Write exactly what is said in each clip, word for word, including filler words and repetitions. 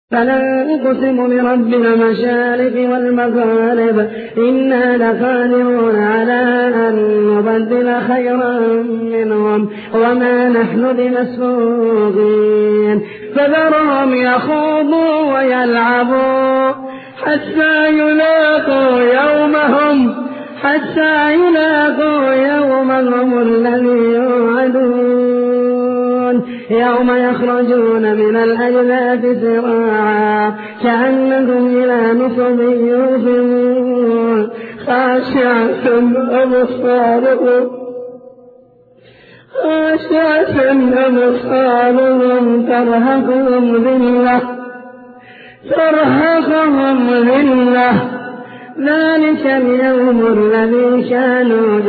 فلا أقسم برب المشارق والمغارب إنا لقادرون على أن نبدل خيرا منهم وما نحن بمسبوقين فذرهم يخوضوا ويلعبوا حتى يلاقوا يومهم حتى يلاقوا يومهم الذي يوعدون يوم يخرجون من الأجداث سراعا كأنهم إلى نصب يوفضون خاشعة أبصارهم خاشعة أبصارهم ترهقهم ذلة ترهقهم ذلة ذلك اليوم الذي كانوا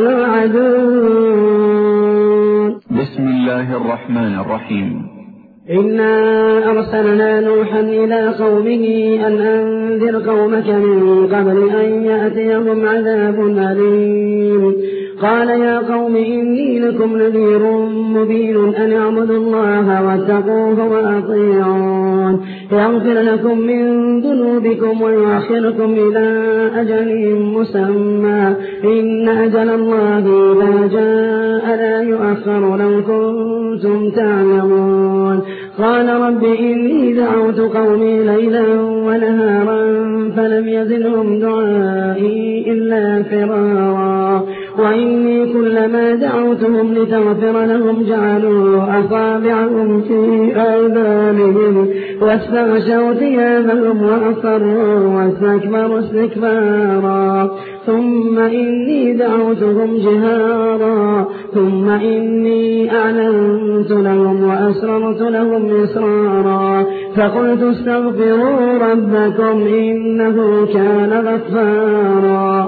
يوعدون. بسم الله الرحمن الرحيم. إنا أرسلنا نوحا إلى قومه أن أنذر قومك من قبل أن يأتيهم عذاب أليم. قال يا قوم إني لكم نذير مبين أن اعبدوا الله واتقوه وأطيعون يغفر لكم من ذنوبكم ويؤخركم إلى أجل مسمى إن أجل الله إذا جاء لا يؤخر لو كنتم تعلمون. قال رب إني دعوت قومي ليلا ونهارا فلم يزدهم دعائي إلا فرارا وإني كلما دعوتهم لتغفر لهم جعلوا أصابعهم في آذانهم واستغشوا ثيابهم وأصروا واستكبروا استكبارا ثم إني دعوتهم جهارا ثم إني أعلنت لهم وأسررت لهم إسرارا فقلت استغفروا ربكم إنه كان غفارا